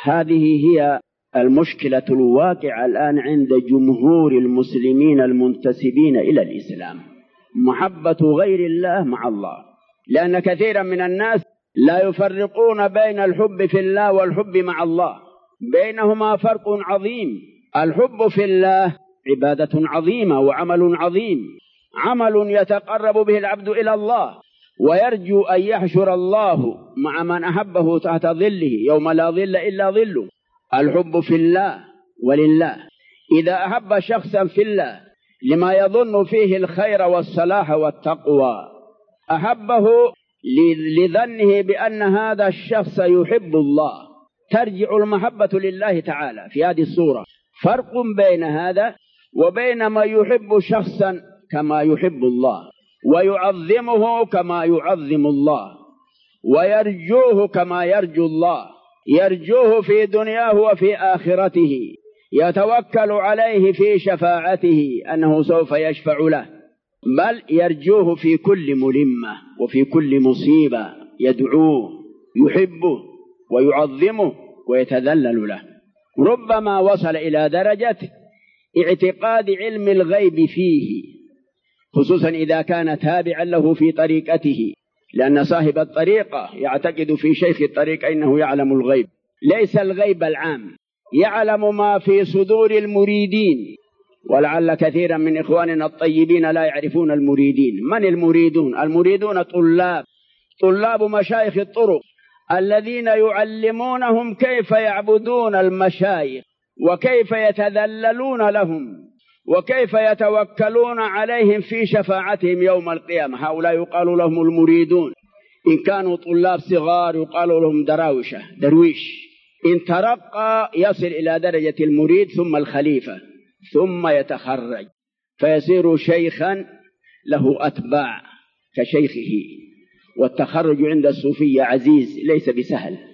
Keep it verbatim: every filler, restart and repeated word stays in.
هذه هي المشكلة الواقعة الآن عند جمهور المسلمين المنتسبين إلى الإسلام، محبة غير الله مع الله، لأن كثيرا من الناس لا يفرقون بين الحب في الله والحب مع الله، بينهما فرق عظيم. الحب في الله عبادة عظيمة وعمل عظيم، عمل يتقرب به العبد إلى الله ويرجو أن يحشر الله مع من أحبه تحت ظله يوم لا ظل إلا ظله. الحب في الله ولله، إذا أحب شخصا في الله لما يظن فيه الخير والصلاح والتقوى، أحبه لظنه بأن هذا الشخص يحب الله، ترجع المحبة لله تعالى في هذه الصورة. فرق بين هذا وبين ما يحب شخصا كما يحب الله، ويعظمه كما يعظم الله، ويرجوه كما يرجو الله، يرجوه في دنياه وفي آخرته، يتوكل عليه في شفاعته أنه سوف يشفع له، بل يرجوه في كل ملمة وفي كل مصيبة، يدعوه يحبه ويعظمه ويتذلل له. ربما وصل إلى درجة اعتقاد علم الغيب فيه، خصوصا إذا كان تابعا له في طريقته، لأن صاحب الطريقة يعتقد في شيخ الطريق أنه يعلم الغيب، ليس الغيب العام، يعلم ما في صدور المريدين. ولعل كثيرا من إخواننا الطيبين لا يعرفون المريدين. من المريدون؟ المريدون طلاب طلاب مشايخ الطرق الذين يعلمونهم كيف يعبدون المشايخ وكيف يتذللون لهم وكيف يتوكلون عليهم في شفاعتهم يوم القيامة. هؤلاء يقال لهم المريدون. إن كانوا طلاب صغار يقال لهم دراوشة درويش. إن ترقى يصل إلى درجة المريد ثم الخليفة ثم يتخرج فيصير شيخا له أتباع كشيخه. والتخرج عند الصوفية عزيز ليس بسهل.